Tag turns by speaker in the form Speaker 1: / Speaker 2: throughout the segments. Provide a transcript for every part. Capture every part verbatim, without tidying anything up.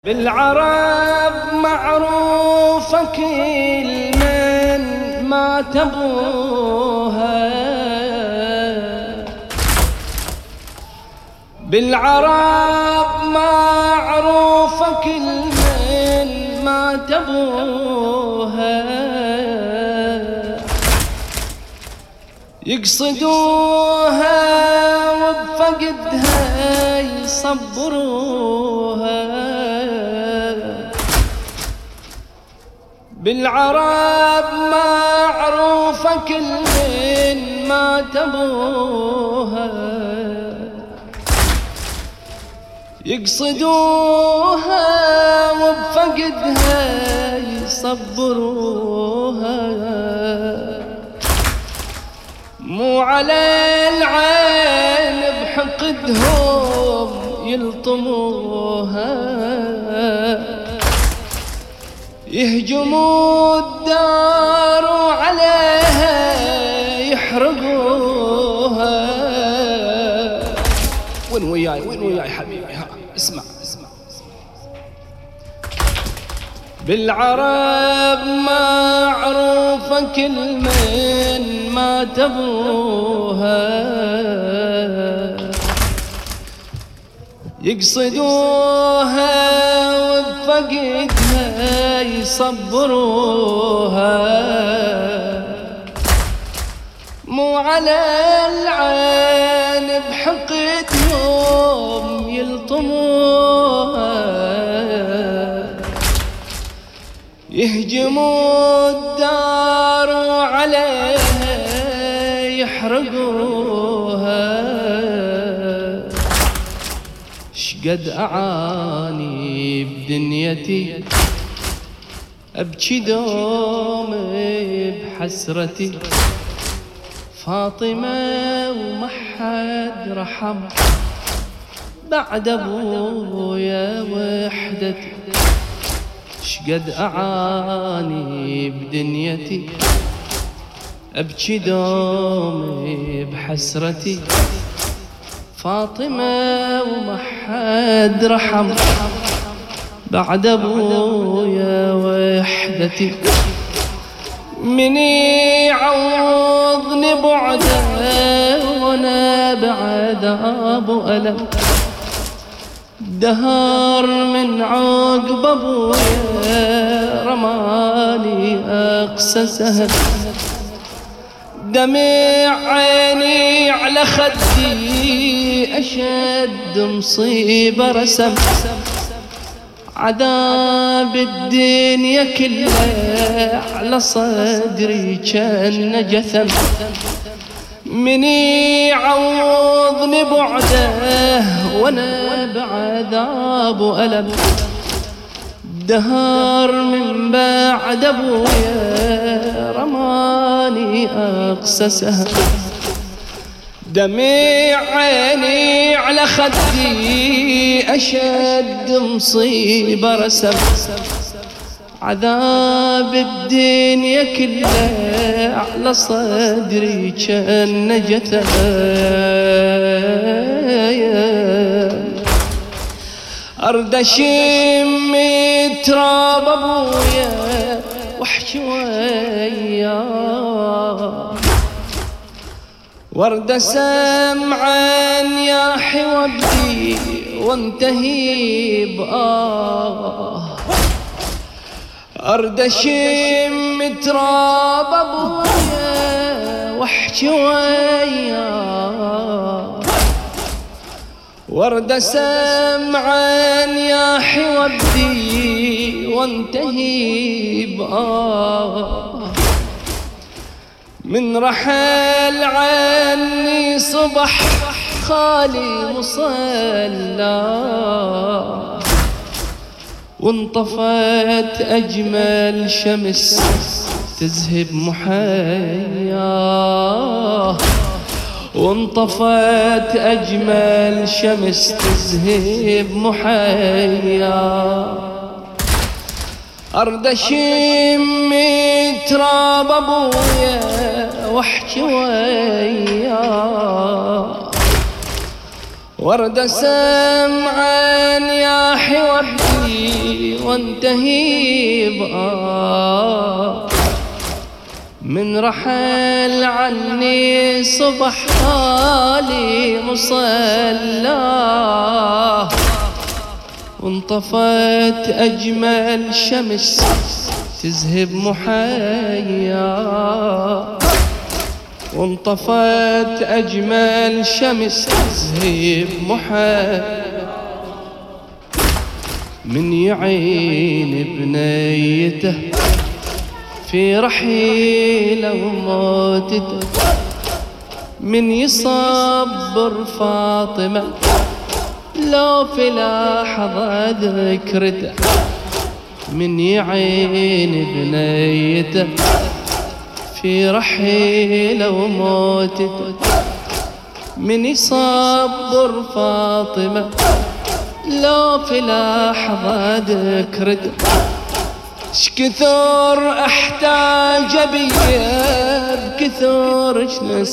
Speaker 1: بالعرب معروفة كل من مات أبوها، بالعرب معروفة كل من مات أبوها، يقصدوها وبفقدها يصبروها. بالعرب معروفة كل من مات أبوها، يقصدوها وبفقدها يصبروها. مو على العين بحقدهم يلطموها، يهجموا الدار وعليها يحرقوها. وين وياي وين وياي حبيبي؟ ها اسمع اسمع. بالعرب معروفة كل من مات أبوها، يقصدوها وبفقدها يصبروها. مو على العين بحقدهم يلطموها، يهجموا الدار وعليها يحرقوها. شقد أعاني بدنيتي أبكي دومي بحسرتي، فاطمة ومحد رحم بعد أبويا وحدتي. شقد أعاني بدنيتي أبكي دومي بحسرتي، فاطمة ومحد رحم بعد أبويا وحدتي. من يعوضني بعده وانا بعد ابو ألم، دهر من عقب ابويا رماني اقسى سهم. دمع عيني على خدي اشد مصيبة رسم، عذاب الدنيا كلها على صدري كان جثم. من يعوضني بعده وانا بعذاب وألم، دهر من بعد ابويا رماني اقسى سهم. دمع عيني على خدي أشد مصيبة رسم، عذاب الدنيا كلها على صدري كان جثم. أرد أشم تراب أبويا واحكي وياه، وارد سمعا ياحي وابدي وانتهي بآه. ارد اشم تراب ابويا واحكي وياه، وارد سمعا ياحي وابدي وانتهي بآه. من رحل عني صبح خالي مصلى، وانطفت أجمل شمس تذهب محياه، وانطفت أجمل شمس تذهب محياه. أرد أشم تراب أبويا واحكي وياه، ورد سمعا ياحي وحدي وانتهي بآه من رحل عني صبح طالي مصلاه وانطفت أجمل شمس تذهب محيا وانطفت أجمل شمس تذهب محيا من يعين بنيته في رحيله وموتته من يصبر فاطمة لو في لحظة ذكرته من يعين بنيته في رحيله وموتته من يصبر فاطمة لو في لحظة ذكرته شكثر احتاج بيه بكثر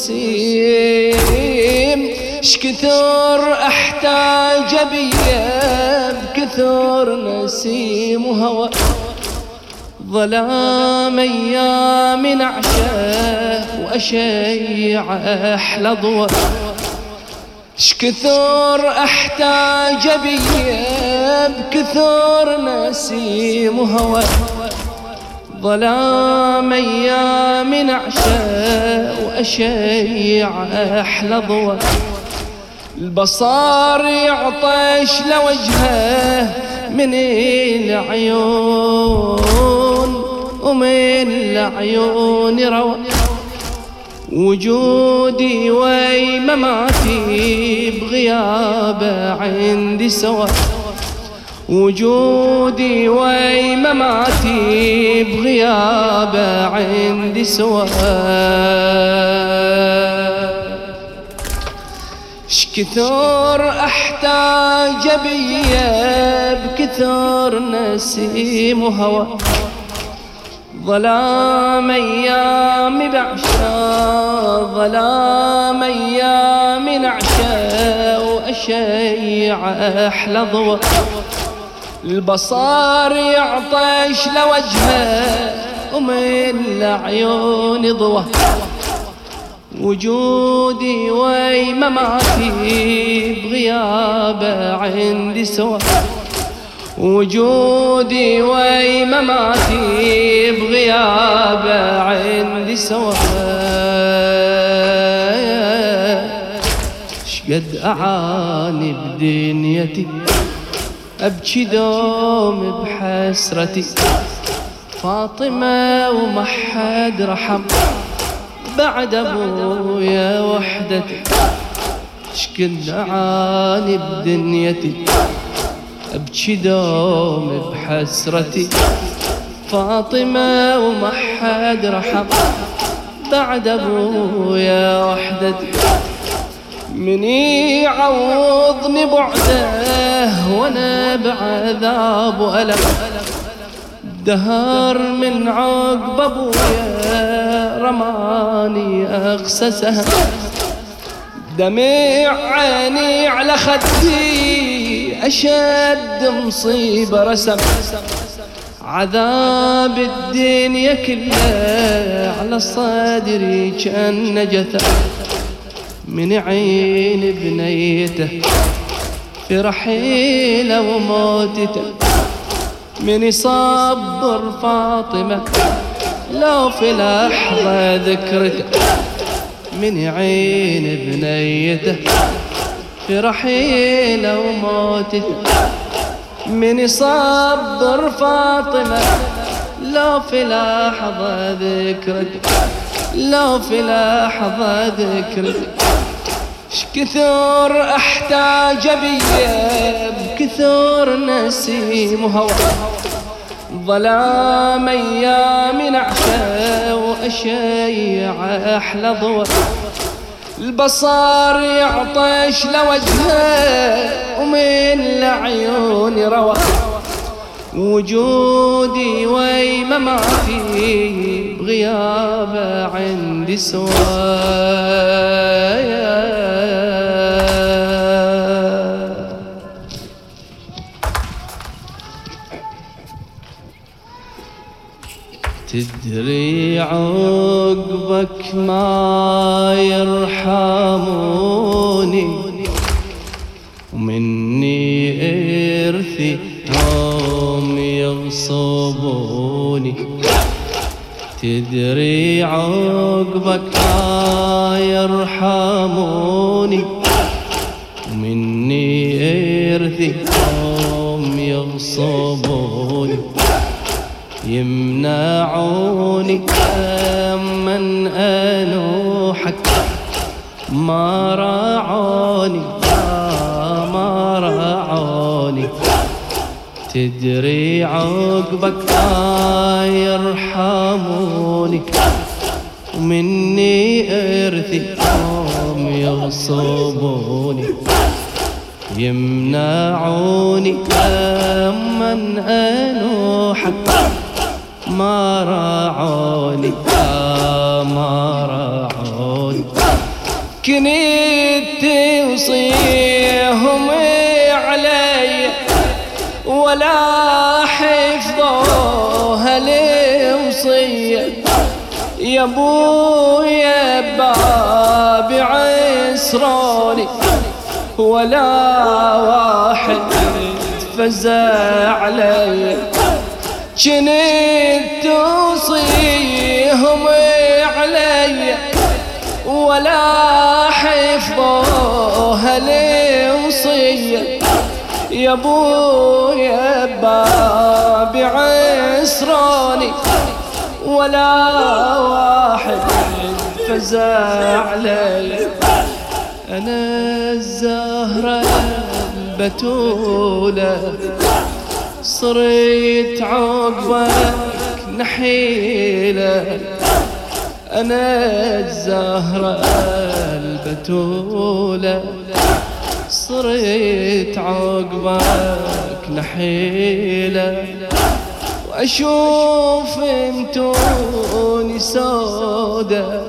Speaker 1: نسيم شكثر احتاج بيه بكثر نسيم وهوى ظلام ايام نعشه واشيع احلى ضوى شكثر احتاج بيه بكثر نسيم وهوى ظلام ايام نعشه واشيع احلى ضوى البصار يعطش لوجهه من العيون ومن العيون روى وجودي ومماتي بغيابه عندي سوا وجودي ومماتي بغيابه عندي سوا شكثر احتاج بيه بكثر نسيم وهوى ظلام ايام بعشا ظلام ايام نعشا واشيع احلى ضوى البصار يعطش لوجهه ومن العيون ضوى وجودي ومماتي بغيابه عندي سوا وجودي ومماتي بغيابه عندي سوا شقد أعاني بدنيتي أبكي دوم بحسرتي فاطمة وما حد رحم بعد أبويا وحدتي شقد أعاني بدنيتي أبكي دوم بحسرتي فاطمة وما حد رحم بعد أبويا وحدتي من يعوضني بعده وانا بعذاب وألم دهر من عقب أبويا رماني أقسى سهم دمع عيني على خدي أشد مصيبة رسم عذاب الدنيا كلها على صدري كأن جثى من عين بنيته في رحيله وموتته من يصبر فاطمة لو في لحظة ذكرته من عين بنيته في رحيله وموتته من يصبر فاطمة لو في لحظة ذكرته لو في لحظة ذكرته شكثر احتاج بيه بكثر نسيم وهوى ظلام ايام نعشه واشيع احلى ضوى البصار يعطش لوجهه ومن العيون روى وجودي ومماتي بغيابه عندي سوايا تدري عقبك ما يرحموني ومني إرثي هم يغصبوني. تدري عقبك ما يرحموني ومني إرثي هم يغصبوني. يمنعوني من أنوحك ما راعوني ما راعوني. تدري عقبك ما يرحموني ومني إرثي هم يغصبوني. يمنعوني من أنوحك ما راعوني ما راعوني. كنت توصيهم علي ولا حفظوها الوصية. يا ابويا باب عسروني ولا واحد فزع علي. كنت توصيهم علي ولا حفظوها الوصية. يا ابويا باب عسروني ولا واحد فزع علي. أنا الزهرة البتولة صرت عقبك نحيلة. أنا الزهرة البتولة صرت عقبك نحيلة. وأشوف انتوني سودة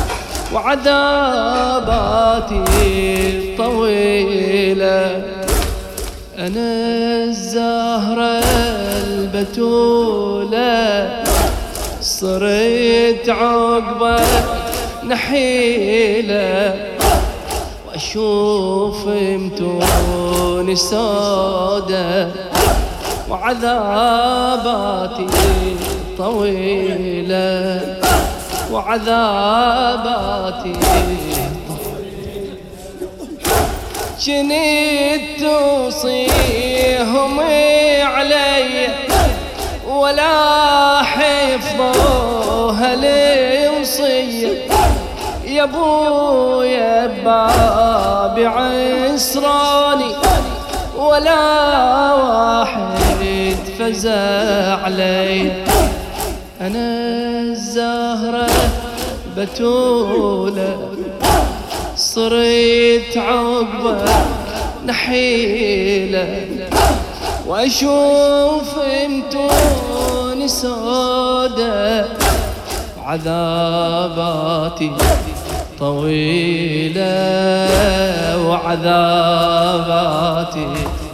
Speaker 1: وعذاباتي طويلة. أنا الزهرة البتولة صرت عقبك نحيلة. وأشوف متوني سودة وعذاباتي طويلة وعذاباتي. كنت توصيهم علي ولا حفظوها الوصية. يا ابويا باب عسراني ولا واحد فزع علي. أنا الزهرة بتولة صرت عقبك نحيلة. وأشوف متوني سودة وعذاباتي طويلة وعذاباتي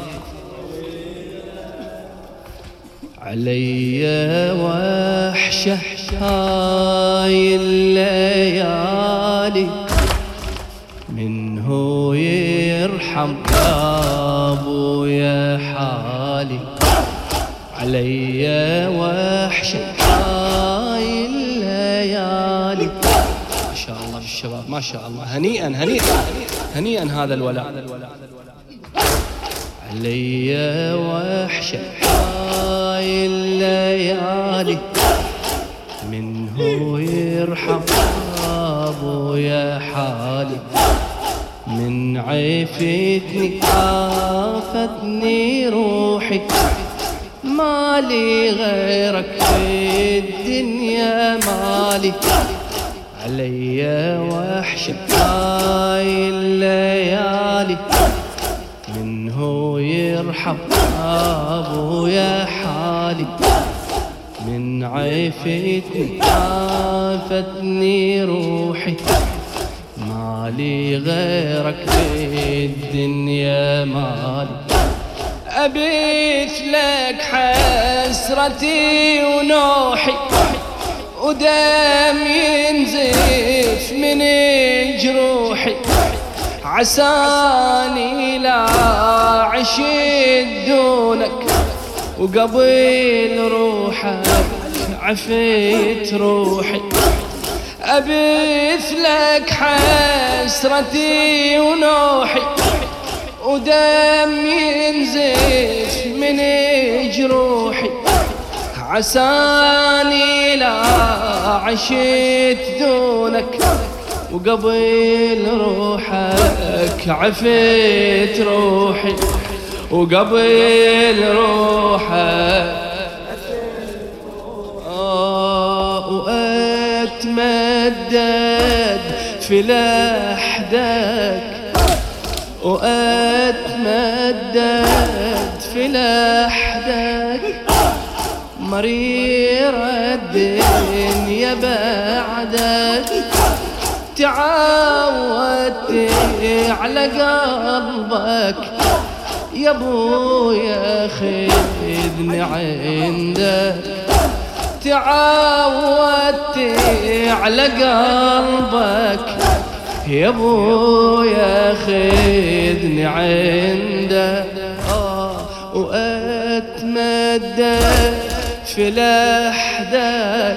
Speaker 1: علي وحشة هاي الليالي. منه يرحم يا ابويا حالي. علي وحشة هاي الليالي. ما شاء الله بالشباب ما شاء الله. هنيئا هنيئا هنيئا هذا الولاء. علي وحشة هاي الليالي. منه يرحم ابويا حالي. من عيفتني عافتني روحي. مالي غيرك في الدنيا مالي. علي وحشة هاي الليالي. منه يرحم ابويا حالي. من عيفتني عافتني روحي. مالي غيرك في الدنيا مالي. أبيت لك حسرتي ونوحي ودم ينزف من جروحي، عساني لا عشت دونك، وقبل روحك عفيت روحي. أبث لك حسرتي ونوحي، ودم ينزف من جروحي، عساني لا عشت دونك، وقبل روحك عفيت روحي، وقبل روحك آه وأتمدد في لحدك، وأتمدد في لحدك، مرير الدنيا بعدك، تعودت على قلبك يا ابويا خذني عندك، تعودت على قلبك يا ابويا خذني عندك. آه واتمدد في لحدك،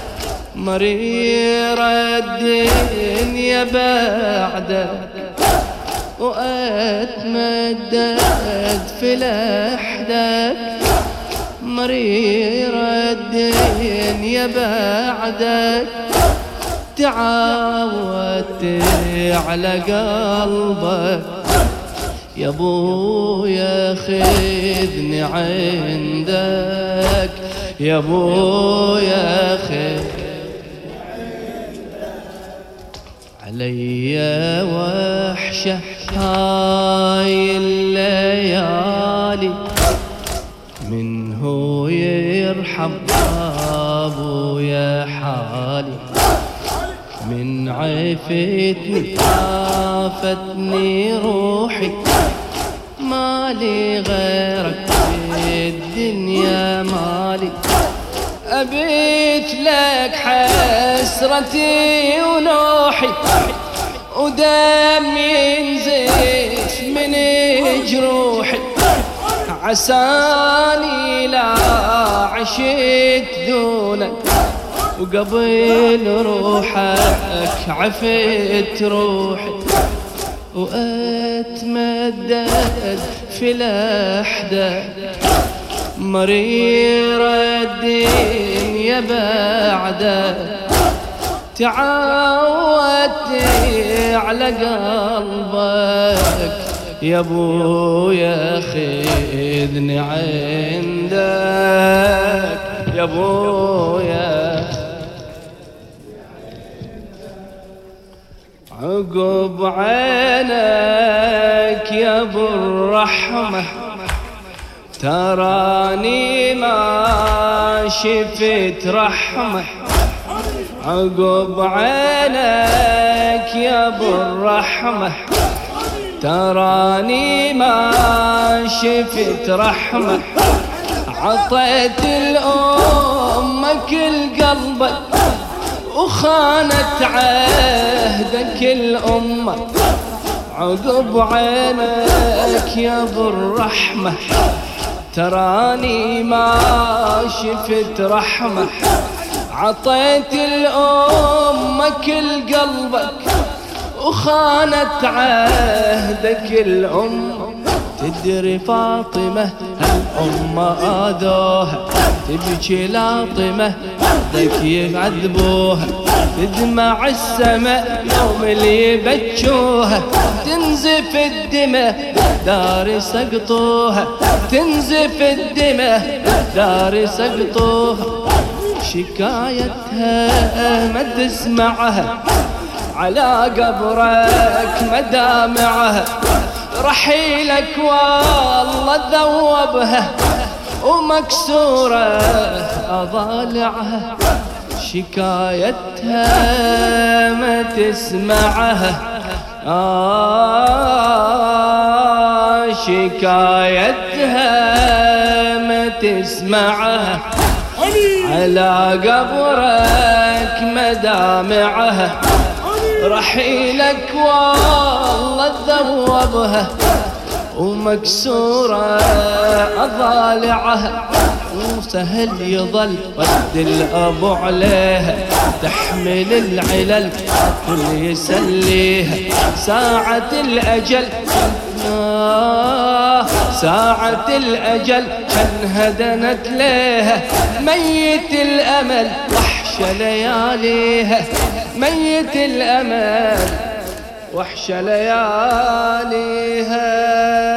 Speaker 1: مرير الدنيا بعدك، وأتمدد في لحدك، مرير الدنيا بعدك، تعودت على قلبك يا ابويا خذني عندك، يا ابويا خذني علي وحشة هاي الليالي، منه يرحم أبويا حالي، من عفتني عافتني روحي، مالي غيرك في الدنيا مالي. أبيت لك حسرتي ونوحي، ودم ينزف من جروحي، عساني لا عشت دونك، وقبل روحك عفيت روحي، وأتمدد في لحدك، مرير الدنيا بعدك، تعودت على قلبك يا ابويا خذني عندك، يا ابويا عقب عينك يا ابو الرحمة، تراني ما شفت رحمة، عقب عينك يا ابو الرحمة، تراني ما شفت رحمة، عطيت الأم كل قلبك، وخانت عهدك الأمة، عقب عينك يا ابو الرحمة، تراني ما شفت رحمة، عطيت الأم كل قلبك، وخانت عهدك الأم. تدري فاطمة هالأم آذوها، تبكي لاطمة ذك يعذبوها، تدمع السماء يوم اللي يبكوها، تنزف الدماء دار سقطوها، تنزف الدماء دار سقطوها، شكايتها ما تسمعها، على قبرك مدامعها، رحيلك والله ذوبها، ومكسورة أضالعها، شكايتها ما تسمعها، آه شكايتها ما تسمعها، على قبرك مدامعها، رحيلك والله تذوبها، ومكسورة أضالعها، وسهل يظل رد الأبو عليها، تحمل العلل كل يسليها، ساعة الأجل ساعة الأجل كان هدنت ليها، ميت الأمل وحش لياليها، ميت الأمل وحش لياليها.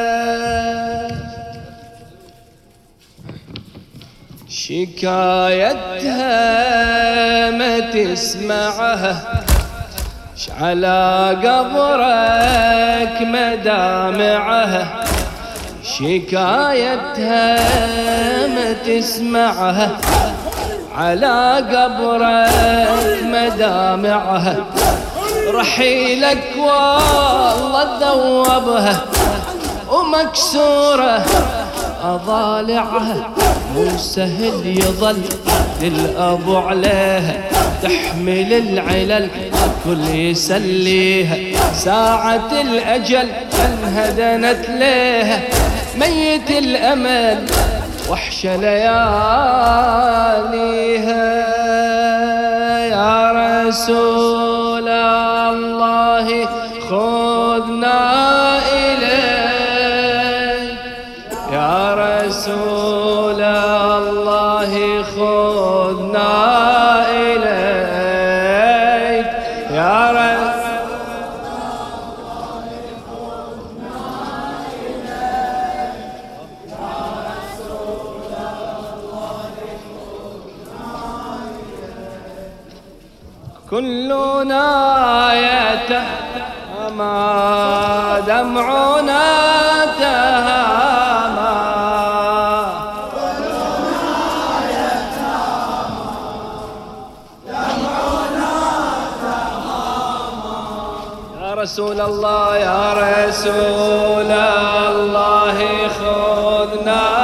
Speaker 1: شكايتها ما تسمعها، على قبرك مدامعها، شكايتها ما تسمعها، على قبرك مدامعها، رحيلك والله تذوبها، ومكسورة أضالعها، مو سهل يظل للأبو عليها، تحمل العلل كل يسليها، ساعة الأجل انهدنت ليها، ميت الأمل وحش لياليها. يا رسول الله خذنا إليك، يا رسول الله خذنا إليك، يا رسول كلنا يتهامى، دمعنا تهامى،
Speaker 2: كلنا يتهامى، دمعنا تهامى،
Speaker 1: يا رسول الله يا رسول الله خذنا